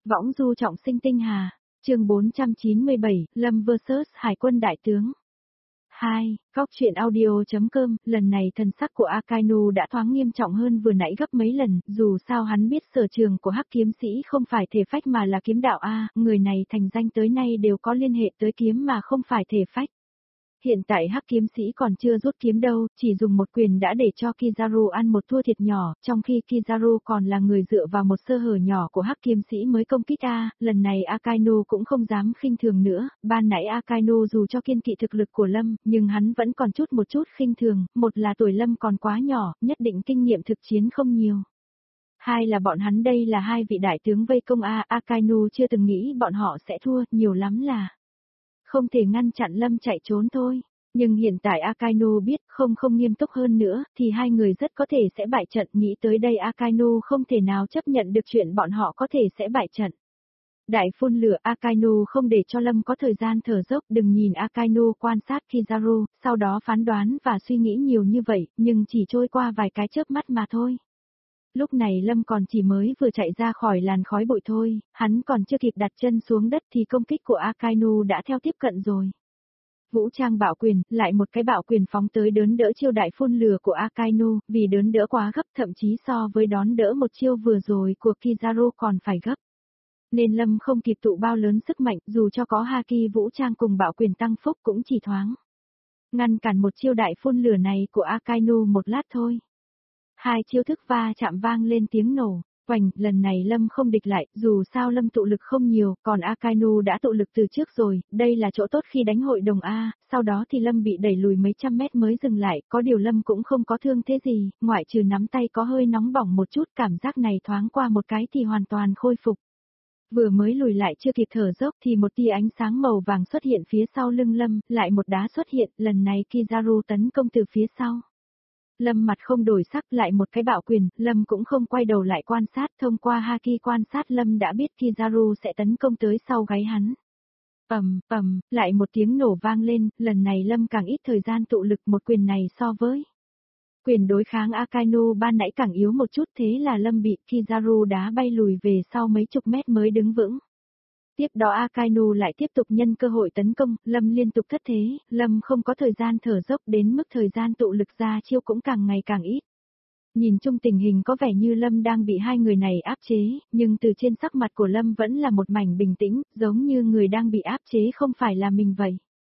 Võng du trọng sinh tinh hà, chương 497, Lâm vs Hải quân đại tướng. 2. Góc truyện audio.com, lần này thần sắc của Akainu đã thoáng nghiêm trọng hơn vừa nãy gấp mấy lần, dù sao hắn biết sở trường của Hắc kiếm sĩ không phải thể phách mà là kiếm đạo A, người này thành danh tới nay đều có liên hệ tới kiếm mà không phải thể phách. Hiện tại Hắc kiếm sĩ còn chưa rút kiếm đâu, chỉ dùng một quyền đã để cho Kizaru ăn một thua thiệt nhỏ, trong khi Kizaru còn là người dựa vào một sơ hở nhỏ của Hắc kiếm sĩ mới công kích A, lần này Akainu cũng không dám khinh thường nữa, ban nãy Akainu dù cho kiên kỵ thực lực của Lâm, nhưng hắn vẫn còn một chút khinh thường, một là tuổi Lâm còn quá nhỏ, nhất định kinh nghiệm thực chiến không nhiều. Hai là bọn hắn đây là hai vị đại tướng vây công A, Akainu chưa từng nghĩ bọn họ sẽ thua, nhiều lắm là không thể ngăn chặn Lâm chạy trốn thôi. Nhưng hiện tại Akainu biết không nghiêm túc hơn nữa, thì hai người rất có thể sẽ bại trận. Nghĩ tới đây Akainu không thể nào chấp nhận được chuyện bọn họ có thể sẽ bại trận. Đại phun lửa Akainu không để cho Lâm có thời gian thở dốc, đừng nhìn Akainu quan sát Kizaru, sau đó phán đoán và suy nghĩ nhiều như vậy, nhưng chỉ trôi qua vài cái chớp mắt mà thôi. Lúc này Lâm còn chỉ mới vừa chạy ra khỏi làn khói bụi thôi, hắn còn chưa kịp đặt chân xuống đất thì công kích của Akainu đã theo tiếp cận rồi. Vũ trang bạo quyền, lại một cái bạo quyền phóng tới đón đỡ chiêu đại phun lửa của Akainu, vì đón đỡ quá gấp thậm chí so với đón đỡ một chiêu vừa rồi của Kizaru còn phải gấp. Nên Lâm không kịp tụ bao lớn sức mạnh, dù cho có Haki vũ trang cùng bạo quyền tăng phúc cũng chỉ thoáng ngăn cản một chiêu đại phun lửa này của Akainu một lát thôi. Hai chiêu thức va chạm vang lên tiếng nổ, oành, lần này Lâm không địch lại, dù sao Lâm tụ lực không nhiều, còn Akainu đã tụ lực từ trước rồi, đây là chỗ tốt khi đánh hội đồng A, sau đó thì Lâm bị đẩy lùi mấy trăm mét mới dừng lại, có điều Lâm cũng không có thương thế gì, ngoại trừ nắm tay có hơi nóng bỏng một chút, cảm giác này thoáng qua một cái thì hoàn toàn khôi phục. Vừa mới lùi lại chưa kịp thở dốc thì một tia ánh sáng màu vàng xuất hiện phía sau lưng Lâm, lại một đá xuất hiện, lần này Kizaru tấn công từ phía sau. Lâm mặt không đổi sắc, lại một cái bạo quyền, Lâm cũng không quay đầu lại quan sát, thông qua Haki quan sát Lâm đã biết Kizaru sẽ tấn công tới sau gáy hắn. Lại một tiếng nổ vang lên, lần này Lâm càng ít thời gian tụ lực, một quyền này so với quyền đối kháng Akainu ban nãy càng yếu một chút, thế là Lâm bị Kizaru đá bay lùi về sau mấy chục mét mới đứng vững. Tiếp đó Akainu lại tiếp tục nhân cơ hội tấn công, Lâm liên tục thất thế, Lâm không có thời gian thở dốc đến mức thời gian tụ lực ra chiêu cũng càng ngày càng ít. Nhìn chung tình hình có vẻ như Lâm đang bị hai người này áp chế, nhưng từ trên sắc mặt của Lâm vẫn là một mảnh bình tĩnh, giống như người đang bị áp chế không phải là mình vậy.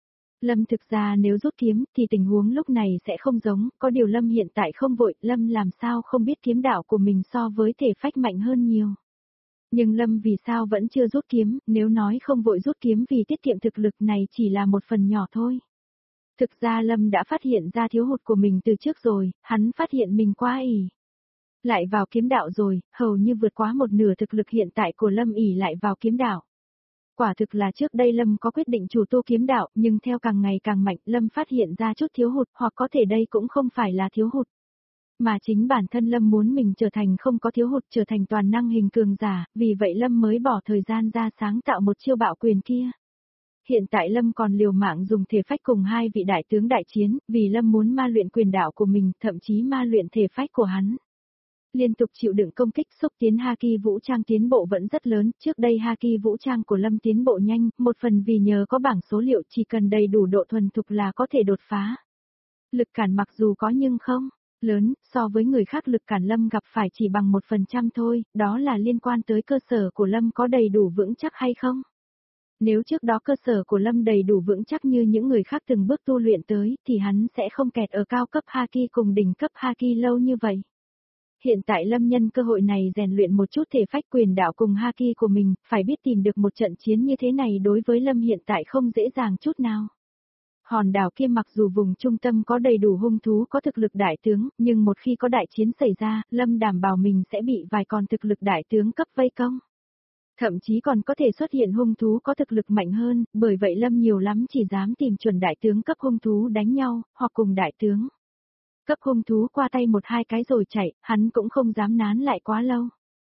Lâm thực ra nếu rút kiếm thì tình huống lúc này sẽ không giống, có điều Lâm hiện tại không vội, Lâm làm sao không biết kiếm đạo của mình so với thể phách mạnh hơn nhiều. Nhưng Lâm vì sao vẫn chưa rút kiếm, nếu nói không vội rút kiếm vì tiết kiệm thực lực này chỉ là một phần nhỏ thôi. Thực ra Lâm đã phát hiện ra thiếu hụt của mình từ trước rồi, hắn phát hiện mình quá ỷ lại vào kiếm đạo rồi, hầu như vượt quá một nửa thực lực hiện tại của Lâm ỷ lại vào kiếm đạo. Quả thực là trước đây Lâm có quyết định chủ tu kiếm đạo, nhưng theo càng ngày càng mạnh Lâm phát hiện ra chút thiếu hụt, hoặc có thể đây cũng không phải là thiếu hụt. Mà chính bản thân Lâm muốn mình trở thành không có thiếu hụt, trở thành toàn năng hình cường giả, vì vậy Lâm mới bỏ thời gian ra sáng tạo một chiêu bạo quyền kia. Hiện tại Lâm còn liều mạng dùng thể phách cùng hai vị đại tướng đại chiến, vì Lâm muốn ma luyện quyền đạo của mình, thậm chí ma luyện thể phách của hắn. Liên tục chịu đựng công kích xúc tiến Haki vũ trang tiến bộ vẫn rất lớn, trước đây Haki vũ trang của Lâm tiến bộ nhanh, một phần vì nhờ có bảng số liệu chỉ cần đầy đủ độ thuần thục là có thể đột phá. Lực cản mặc dù có nhưng không lớn, so với người khác lực cản Lâm gặp phải chỉ bằng 1% thôi, đó là liên quan tới cơ sở của Lâm có đầy đủ vững chắc hay không. Nếu trước đó cơ sở của Lâm đầy đủ vững chắc như những người khác từng bước tu luyện tới, thì hắn sẽ không kẹt ở cao cấp Haki cùng đỉnh cấp Haki lâu như vậy. Hiện tại Lâm nhân cơ hội này rèn luyện một chút thể phách quyền đạo cùng Haki của mình, phải biết tìm được một trận chiến như thế này đối với Lâm hiện tại không dễ dàng chút nào. Hòn đảo kia mặc dù vùng trung tâm có đầy đủ hung thú có thực lực đại tướng, nhưng một khi có đại chiến xảy ra, Lâm đảm bảo mình sẽ bị vài con thực lực đại tướng cấp vây công. Thậm chí còn có thể xuất hiện hung thú có thực lực mạnh hơn, bởi vậy Lâm nhiều lắm chỉ dám tìm chuẩn đại tướng cấp hung thú đánh nhau, hoặc cùng đại tướng cấp hung thú qua tay một hai cái rồi chạy, hắn cũng không dám nán lại quá lâu.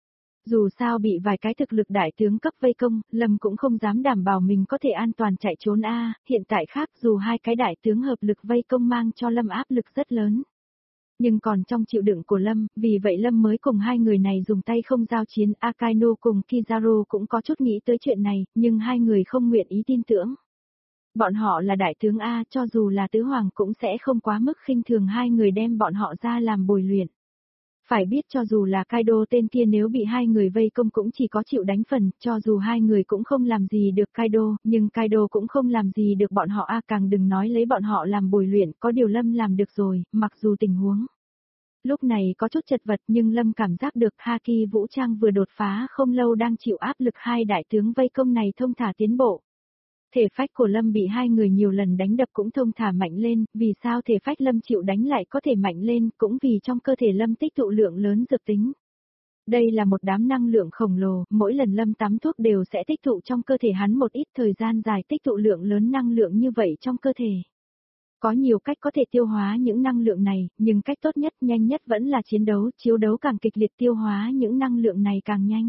Dù sao bị vài cái thực lực đại tướng cấp vây công, Lâm cũng không dám đảm bảo mình có thể an toàn chạy trốn hiện tại khác dù hai cái đại tướng hợp lực vây công mang cho Lâm áp lực rất lớn. Nhưng còn trong chịu đựng của Lâm, vì vậy Lâm mới cùng hai người này dùng tay không giao chiến. Akainu cùng Kizaru cũng có chút nghĩ tới chuyện này, nhưng hai người không nguyện ý tin tưởng. Bọn họ là đại tướng A, cho dù là tứ hoàng cũng sẽ không quá mức khinh thường hai người đem bọn họ ra làm bồi luyện. Phải biết cho dù là Kaido tên kia nếu bị hai người vây công cũng chỉ có chịu đánh phần, cho dù hai người cũng không làm gì được Kaido, nhưng Kaido cũng không làm gì được bọn họ A, càng đừng nói lấy bọn họ làm bồi luyện, có điều Lâm làm được rồi, mặc dù tình huống lúc này có chút chật vật nhưng Lâm cảm giác được Haki vũ trang vừa đột phá không lâu đang chịu áp lực hai đại tướng vây công này thông thả tiến bộ. Thể phách của Lâm bị hai người nhiều lần đánh đập cũng thông thả mạnh lên, vì sao thể phách Lâm chịu đánh lại có thể mạnh lên, cũng vì trong cơ thể Lâm tích tụ lượng lớn dược tính. Đây là một đám năng lượng khổng lồ, mỗi lần Lâm tắm thuốc đều sẽ tích tụ trong cơ thể hắn một ít thời gian dài tích tụ lượng lớn năng lượng như vậy trong cơ thể. Có nhiều cách có thể tiêu hóa những năng lượng này, nhưng cách tốt nhất, nhanh nhất vẫn là chiến đấu, chiến đấu càng kịch liệt tiêu hóa những năng lượng này càng nhanh.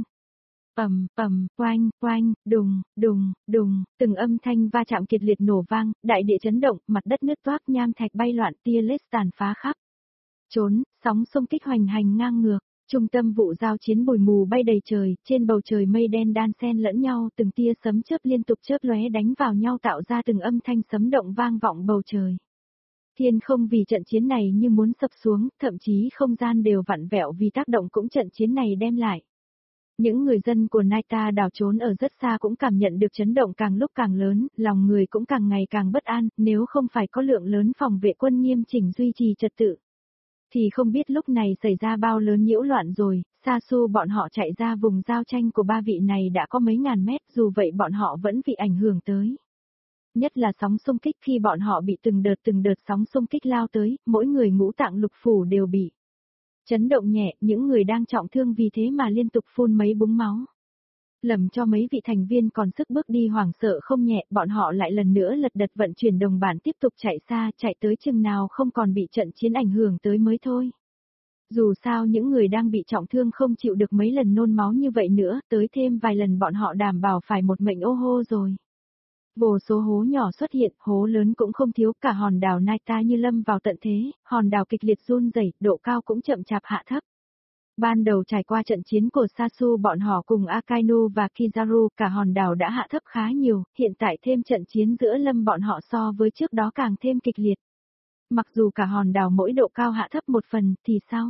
Oanh, oanh, đùng, đùng, đùng, từng âm thanh va chạm kịch liệt nổ vang, đại địa chấn động, mặt đất nứt toác, nham thạch bay loạn, tia laser tàn phá khắp. Trốn, sóng xung kích hoành hành ngang ngược, trung tâm vụ giao chiến bụi mù bay đầy trời, trên bầu trời mây đen đan xen lẫn nhau, từng tia sấm chớp liên tục chớp lóe đánh vào nhau tạo ra từng âm thanh sấm động vang vọng bầu trời. Thiên không vì trận chiến này như muốn sập xuống, thậm chí không gian đều vặn vẹo vì tác động cũng trận chiến này đem lại. Những người dân của Naita đảo trốn ở rất xa cũng cảm nhận được chấn động càng lúc càng lớn, lòng người cũng càng ngày càng bất an, nếu không phải có lượng lớn phòng vệ quân nghiêm chỉnh duy trì trật tự. Thì không biết lúc này xảy ra bao lớn nhiễu loạn rồi, Sasu bọn họ chạy ra vùng giao tranh của ba vị này đã có mấy ngàn mét, dù vậy bọn họ vẫn bị ảnh hưởng tới. Nhất là sóng xung kích khi bọn họ bị từng đợt sóng xung kích lao tới, mỗi người ngũ tạng lục phủ đều bị chấn động nhẹ, những người đang trọng thương vì thế mà liên tục phun mấy búng máu. Lầm cho mấy vị thành viên còn sức bước đi hoảng sợ không nhẹ, bọn họ lại lần nữa lật đật vận chuyển đồng bản tiếp tục chạy xa, chạy tới chừng nào không còn bị trận chiến ảnh hưởng tới mới thôi. Dù sao những người đang bị trọng thương không chịu được mấy lần nôn máu như vậy nữa, tới thêm vài lần bọn họ đảm bảo phải một mệnh ô hô rồi. Vô số hố nhỏ xuất hiện, hố lớn cũng không thiếu, cả hòn đảo Naita như lâm vào tận thế, hòn đảo kịch liệt run rẩy, độ cao cũng chậm chạp hạ thấp. Ban đầu trải qua trận chiến của Sasu bọn họ cùng Akainu và Kizaru, cả hòn đảo đã hạ thấp khá nhiều, hiện tại thêm trận chiến giữa lâm bọn họ so với trước đó càng thêm kịch liệt. Mặc dù cả hòn đảo mỗi độ cao hạ thấp một phần, thì sao?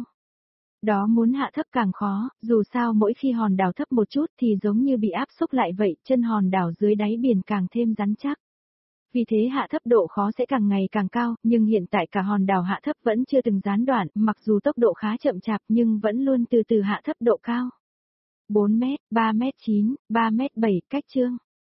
Đó muốn hạ thấp càng khó, dù sao mỗi khi hòn đảo thấp một chút thì giống như bị áp xúc lại vậy, chân hòn đảo dưới đáy biển càng thêm rắn chắc. Vì thế hạ thấp độ khó sẽ càng ngày càng cao, nhưng hiện tại cả hòn đảo hạ thấp vẫn chưa từng gián đoạn, mặc dù tốc độ khá chậm chạp nhưng vẫn luôn từ từ hạ thấp độ cao. 4 mét, 3 mét 9, 3 mét 7, cách chương.